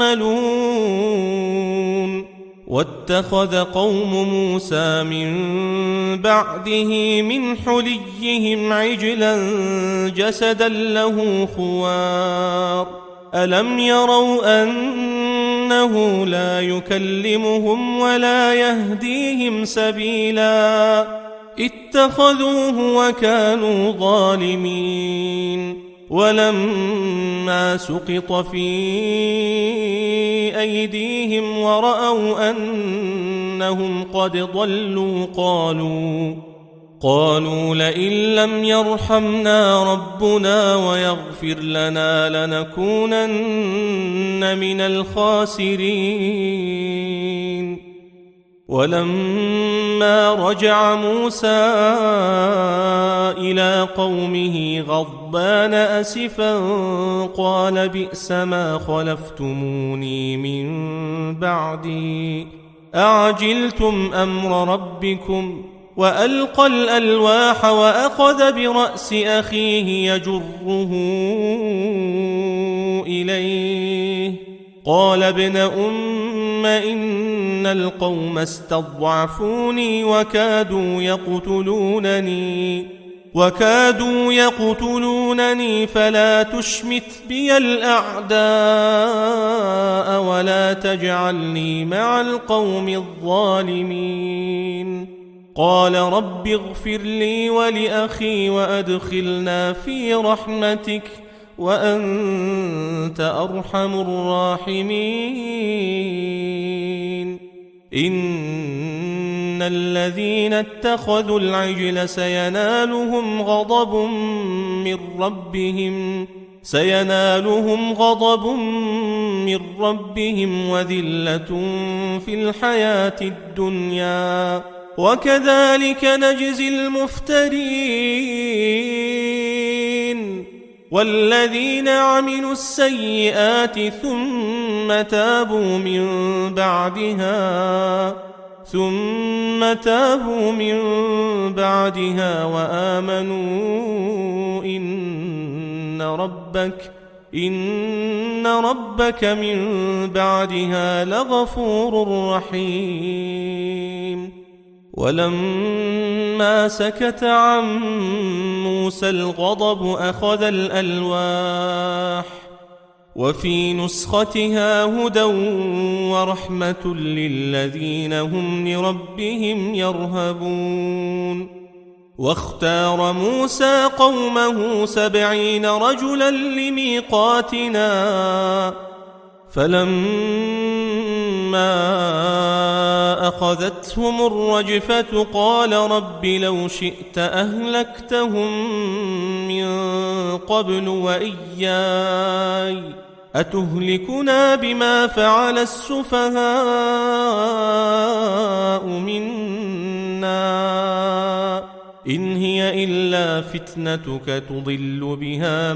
S1: يعملون واتخذ قوم موسى من بعده من حليهم عجلا جسدا له خوار ألم يروا أنه لا يكلمهم ولا يهديهم سبيلا اتخذوه وكانوا ظالمين ولما سقط في أيديهم ورأوا أنهم قد ضلوا قالوا لئن لم يرحمنا ربنا ويغفر لنا لنكونن من الخاسرين ولما رجع موسى إلى قومه غضبان أسفا قال بئس ما خلفتموني من بعدي أعجلتم أمر ربكم وألقى الألواح وأخذ برأس أخيه يجره إليه قال ابن أم إن القوم استضعفوني وكادوا يقتلونني فلا تشمت بي الأعداء ولا تجعلني مع القوم الظالمين قال رب اغفر لي ولأخي وأدخلنا في رحمتك وأنت أرحم الراحمين إن الذين اتخذوا العجل سينالهم غضب من ربهم وذلة في الحياة الدنيا وكذلك نجزي المفترين والذين عملوا السيئات ثم تابوا من بعدها وآمنوا إن ربك من بعدها لغفور رحيم ولما سكت عن موسى الغضب أخذ الألواح وفي نسختها هدى ورحمة للذين هم لربهم يرهبون واختار موسى قومه 70 رجلا لميقاتنا فلما أخذتهم الرجفة قال رب لو شئت أهلكتهم من قبل وإياي أتهلكنا بما فعل السفهاء منا إن هي إلا فتنتك تضل بها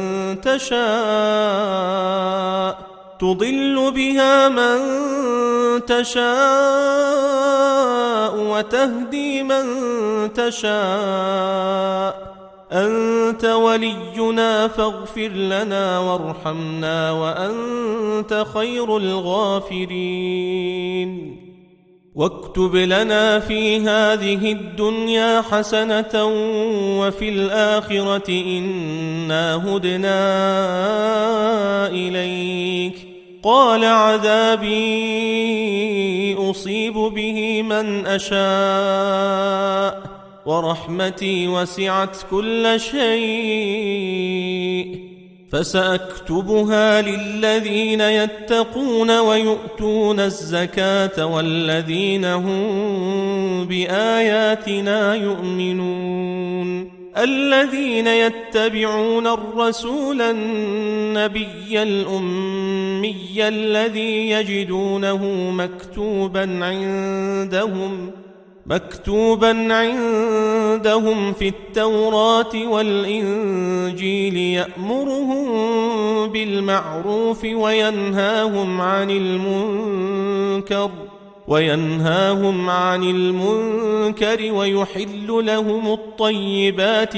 S1: من تشاء وتهدي من تشاء أنت ولينا فاغفر لنا وارحمنا وأنت خير الغافرين واكتب لنا في هذه الدنيا حسنة وفي الآخرة إنا هدنا إليك قال عذابي أصيب به من أشاء ورحمتي وسعت كل شيء فسأكتبها للذين يتقون ويؤتون الزكاة والذين هم بآياتنا يؤمنون الذين يتبعون الرسول النبي الأمي الذي يجدونه مكتوبا عندهم في التوراة والإنجيل يأمرهم بالمعروف وينهاهم عن المنكر ويحل لهم الطيبات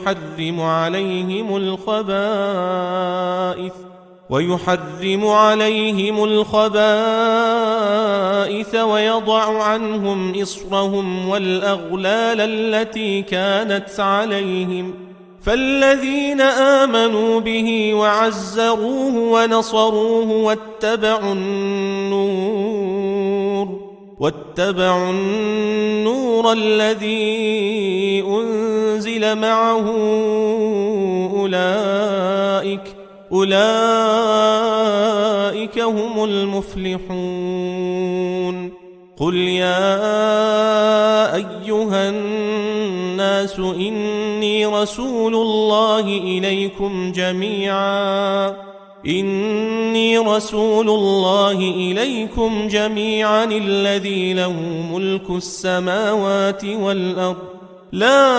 S1: ويحرم عليهم الخبائث ويضع عنهم إصرهم والأغلال التي كانت عليهم فالذين آمنوا به وعزروه ونصروه واتبعوا النور الذي أنزل معه أولئك هم المفلحون. قل يا أيها الناس إني رسول الله إليكم جميعا الذي له ملك السماوات والأرض لا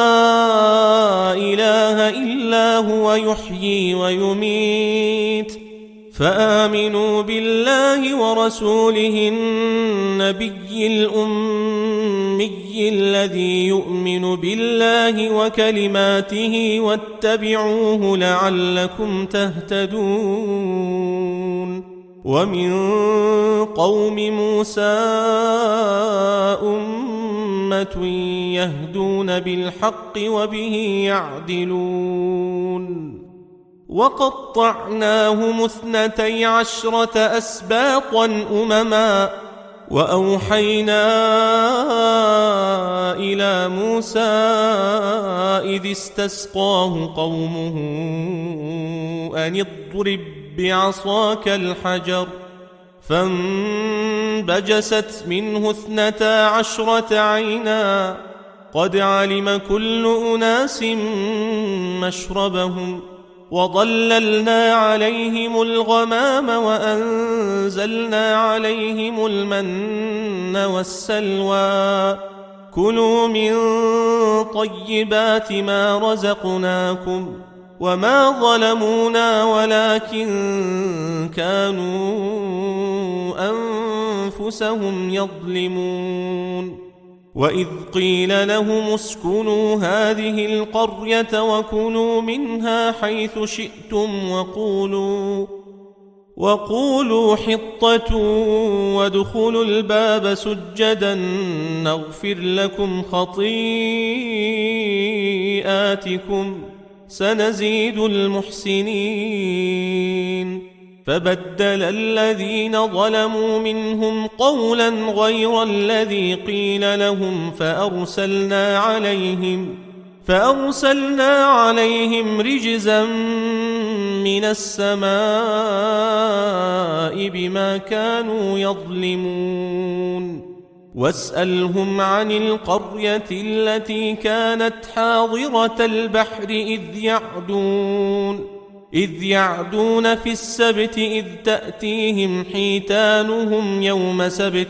S1: إله إلا هو يحيي ويميت فآمنوا بالله ورسوله النبي الأمي الذي يؤمن بالله وكلماته واتبعوه لعلكم تهتدون. ومن قوم موسى أمة يهدون بالحق وبه يعدلون. وقطعناهم 12 أسباطا أمما وأوحينا إلى موسى إذ استسقاه قومه أن اضرب بعصاك الحجر فانبجست منه 12 عينا قد علم كل أناس مشربهم وظللنا عليهم الغمام وأنزلنا عليهم المن والسلوى كلوا من طيبات ما رزقناكم وما ظلمونا ولكن كانوا أنفسهم يظلمون. وإذ قيل لهم اسكنوا هذه القرية وكلوا منها حيث شئتم وقولوا حطة وادخلوا الباب سجدا نغفر لكم خطيئاتكم سنزيد المحسنين. فبدل الذين ظلموا منهم قولا غير الذي قيل لهم فأرسلنا عليهم رجزا من السماء بما كانوا يظلمون. واسألهم عن القرية التي كانت حاضرة البحر إذ يعدون في السبت إذ تأتيهم حيتانهم يوم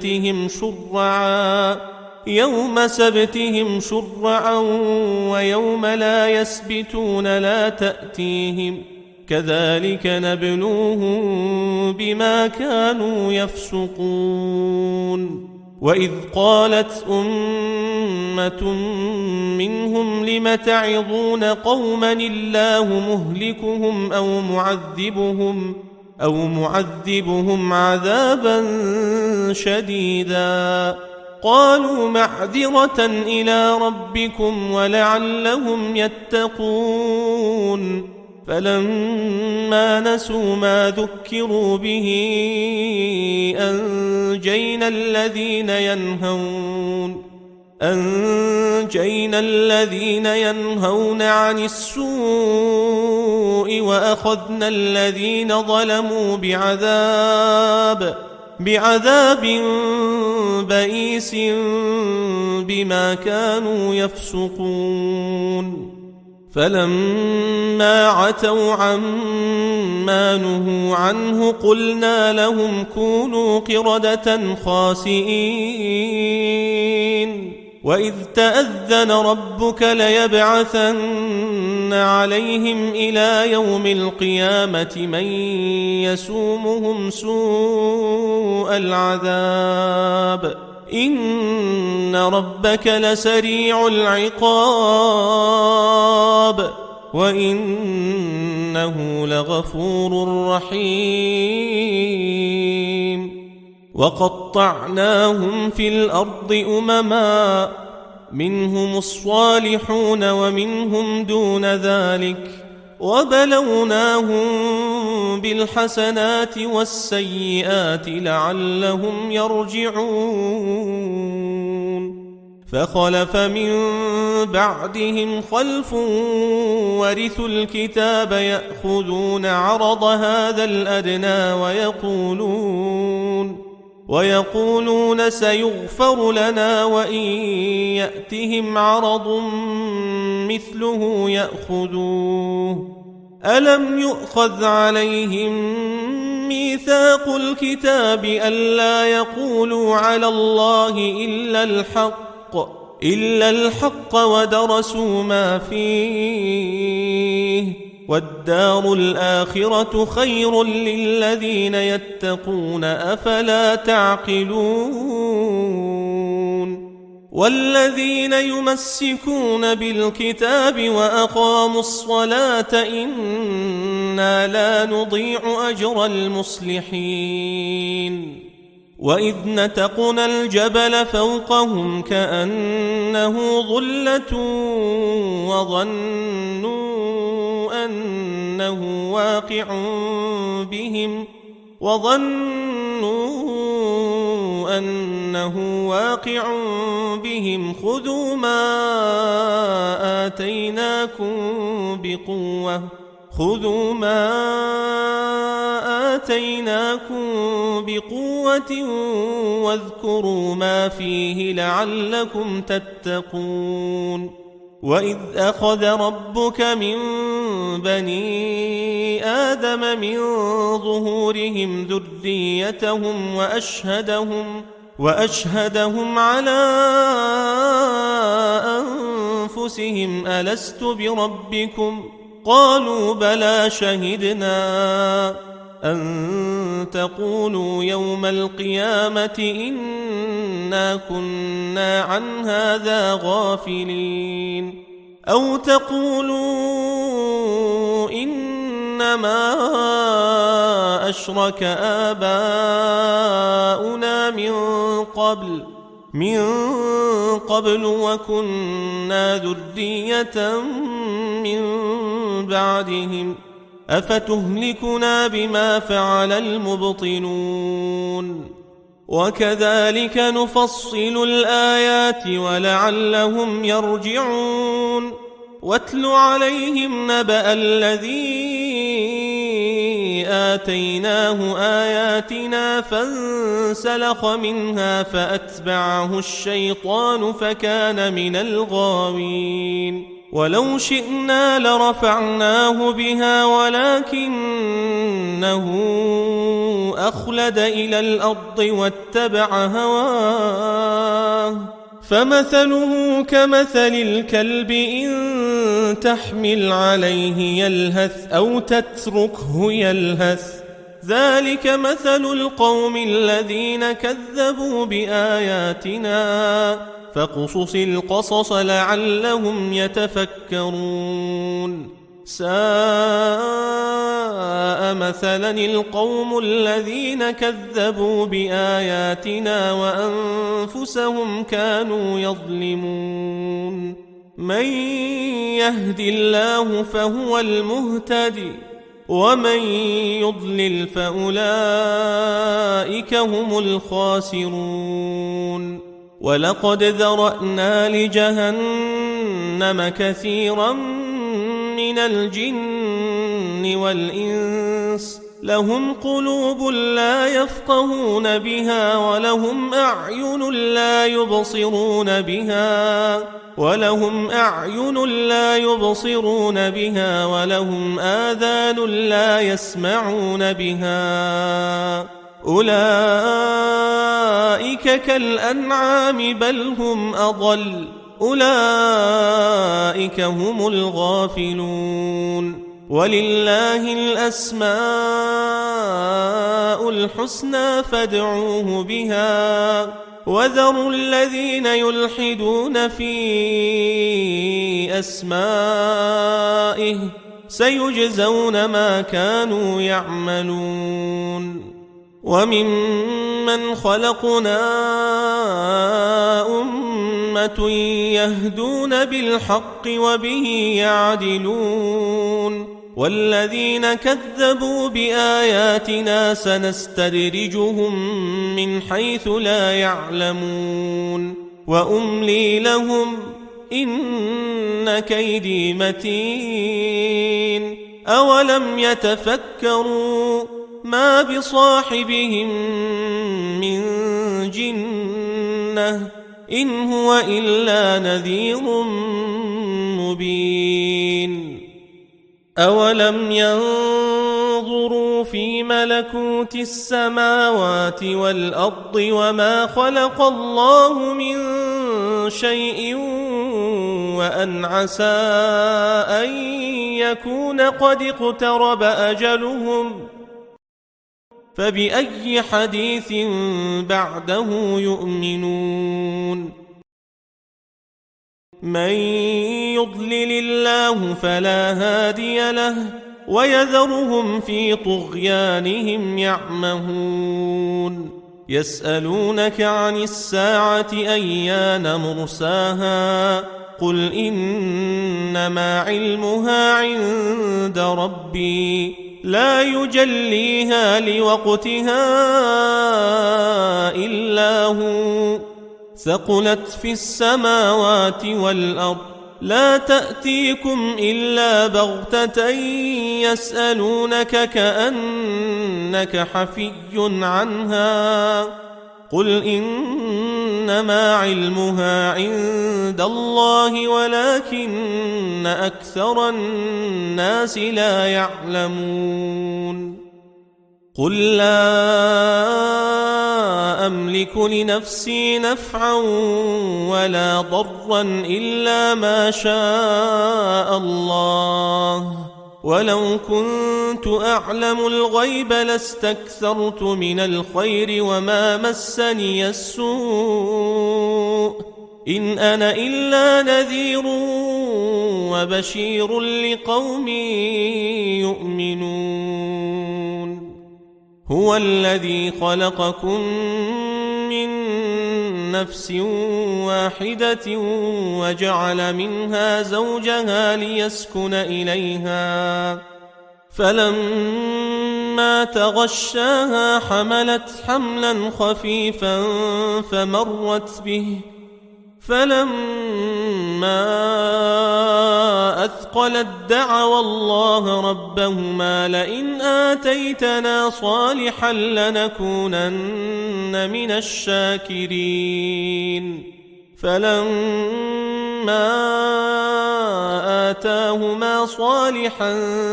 S1: سبتهم شرعا ويوم لا يسبتون لا تأتيهم كذلك نبلوهم بما كانوا يفسقون. وإذ قالت أمة منهم لم تعظون قوما الله مهلكهم أو معذبهم عذابا شديدا قالوا معذرة إلى ربكم ولعلهم يتقون. فلما نسوا ما ذكروا به أنجينا الذين ينهون عن السوء وأخذنا الذين ظلموا بعذاب بئيس بما كانوا يفسقون. فلما عتوا عما نهوا عنه قلنا لهم كونوا قردة خاسئين. وإذ تأذن ربك ليبعثن عليهم إلى يوم القيامة من يسومهم سوء العذاب إن ربك لسريع العقاب وإنه لغفور رحيم وقطعناهم في الأرض أمما منهم الصالحون ومنهم دون ذلك وبلوناهم بالحسنات والسيئات لعلهم يرجعون فخلف من بعدهم خلف ورثوا الكتاب يأخذون عرض هذا الأدنى ويقولون سيغفر لنا وإن يأتهم عرض مثله يأخذوه ألم يؤخذ عليهم ميثاق الكتاب ألا يقولوا على الله إلا الحق ودرسوا ما فيه والدار الآخرة خير للذين يتقون أفلا تعقلون والذين يمسكون بالكتاب وأقاموا الصلاة إنا لا نضيع أجر المصلحين وإذ نتقنا الجبل فوقهم كأنه ظلة وظنوا أنه واقع بهم خذوا ما آتيناكم بقوة واذكروا ما فيه لعلكم تتقون وإذ أخذ ربك من بني آدم من ظهورهم ذريتهم وأشهدهم على أنفسهم ألست بربكم قالوا بلى شهدنا أن تقولوا يوم القيامة إنا كنا عن هذا غافلين أو تقولوا إنما أشرك آباؤنا من قبل وكنا ذرية من بعدهم أفتهلكنا بما فعل المبطلون وكذلك نفصل الآيات ولعلهم يرجعون واتل عليهم نبأ الذي آتيناه آياتنا فانسلخ منها فأتبعه الشيطان فكان من الغاوين ولو شئنا لرفعناه بها ولكنه أخلد إلى الأرض واتبع هواه فمثله كمثل الكلب إن تحمل عليه يلهث أو تتركه يلهث ذلك مثل القوم الذين كذبوا بآياتنا فاقصص القصص لعلهم يتفكرون ساء مثلا القوم الذين كذبوا بآياتنا وأنفسهم كانوا يظلمون من يهد الله فهو المهتدي ومن يضلل فأولئك هم الخاسرون ولقد ذرأنا لجهنم كثيرا من الجن والإنس لهم قلوب لا يفقهون بها ولهم أعين لا يبصرون بها ولهم آذان لا يسمعون بها أولئك كالأنعام بل هم أضل أولئك هم الغافلون ولله الأسماء الحسنى فادعوه بها وذروا الذين يلحدون في أسمائه سيجزون ما كانوا يعملون وممن خلقنا أمة يهدون بالحق وبه يعدلون والذين كذبوا بآياتنا سنستدرجهم من حيث لا يعلمون وأملي لهم إن كيدي متين أولم يتفكروا ما بصاحبهم من جنة إن هو إلا نذير مبين أولم ينظروا في ملكوت السماوات والأرض وما خلق الله من شيء وأن عسى أن يكون قد اقترب أجلهم فبأي حديث بعده يؤمنون من يضلل الله فلا هادي له ويذرهم في طغيانهم يعمهون يسألونك عن الساعة أيان مرساها قل إنما علمها عند ربي لا يجليها لوقتها إلا هو ثقلت في السماوات والأرض لا تأتيكم إلا بغتة يسألونك كأنك حفي عنها قل إنما علمها عند الله ولكن أكثر الناس لا يعلمون قل لا أملك لنفسي نفعا ولا ضرا إلا ما شاء الله ولو كنت أعلم الغيب لاستكثرت من الخير وما مسني السوء إن أنا إلا نذير وبشير لقوم يؤمنون هو الذي خلقكم من نفس واحدة وجعل منها زوجها ليسكن إليها فلما تغشاها حملت حملا خفيفا فمرت به فلما أثقلت دعوا الله ربهما لئن آتيتنا صالحا لنكونن من الشاكرين فلما آتاهما صالحا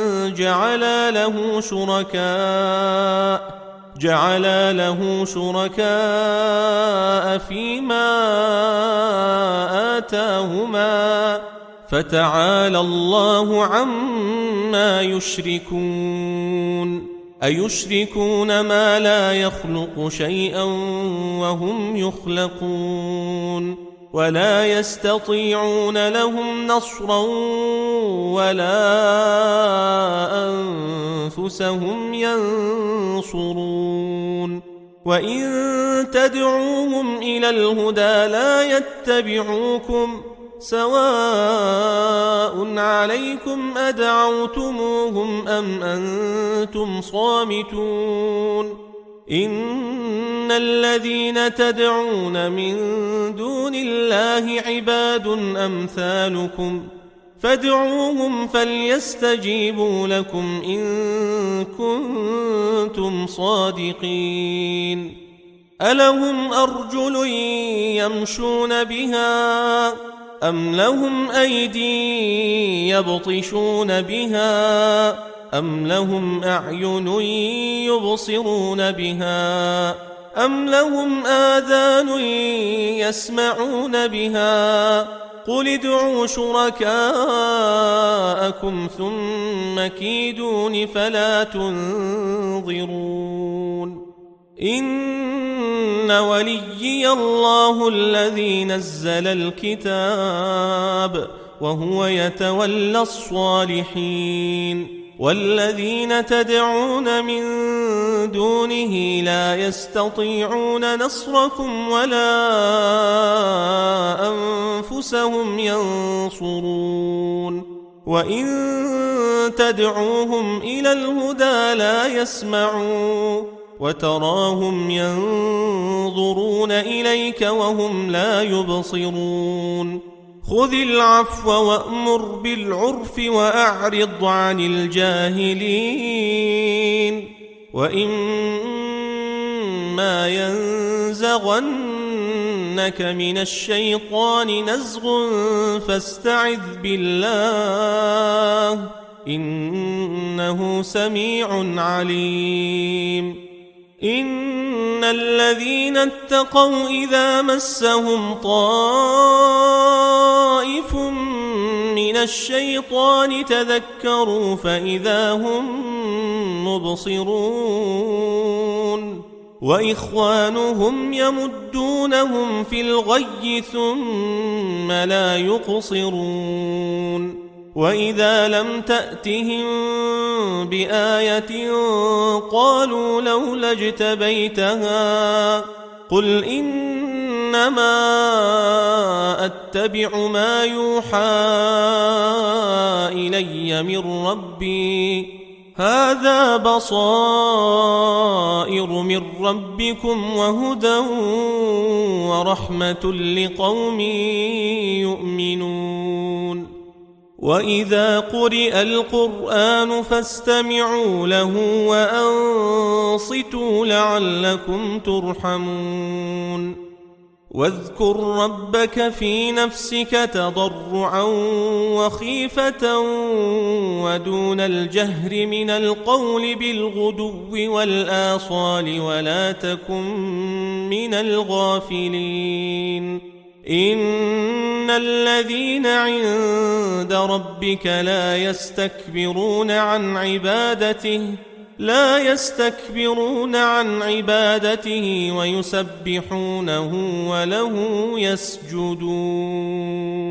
S1: جعلا له شركاء فيما آتاهما فتعالى الله عما يشركون أيشركون ما لا يخلق شيئا وهم يخلقون ولا يستطيعون لهم نصرا ولا أنفسهم ينصرون وإن تدعوهم إلى الهدى لا يتبعوكم سواء عليكم أدعوتموهم أم أنتم صامتون إن الذين تدعون من دون الله عباد أمثالكم فادعوهم فليستجيبوا لكم إن كنتم صادقين ألهم أرجل يمشون بها أم لهم أيدي يبطشون بها أم لهم أعين يبصرون بها أم لهم آذان يسمعون بها قل ادعوا شركاءكم ثم كيدون فلا تنظرون إن وليي الله الذي نزل الكتاب وهو يتولى الصالحين والذين تدعون من دونه لا يستطيعون نصركم ولا أنفسهم ينصرون وإن تدعوهم إلى الهدى لا يسمعون وتراهم ينظرون إليك وهم لا يبصرون خذ العفو وأمر بالعرف وأعرض عن الجاهلين وإما ينزغنك من الشيطان نزغ فاستعذ بالله إنه سميع عليم إن الذين اتقوا إذا مسهم طائف من الشيطان تذكروا فإذا هم مبصرون وإخوانهم يمدونهم في الغي ثم لا يقصرون وإذا لم تأتهم بآية قالوا لولا اجتبيتها قل إنما أتبع ما يوحى إلي من ربي هذا بصائر من ربكم وهدى ورحمة لقوم يؤمنون وإذا قرئ القرآن فاستمعوا له وأنصتوا لعلكم ترحمون واذكر ربك في نفسك تضرعا وخيفة ودون الجهر من القول بالغدو والآصال ولا تكن من الغافلين إن الذين عند ربك لا يستكبرون عن عبادته ويسبحونه وله يسجدون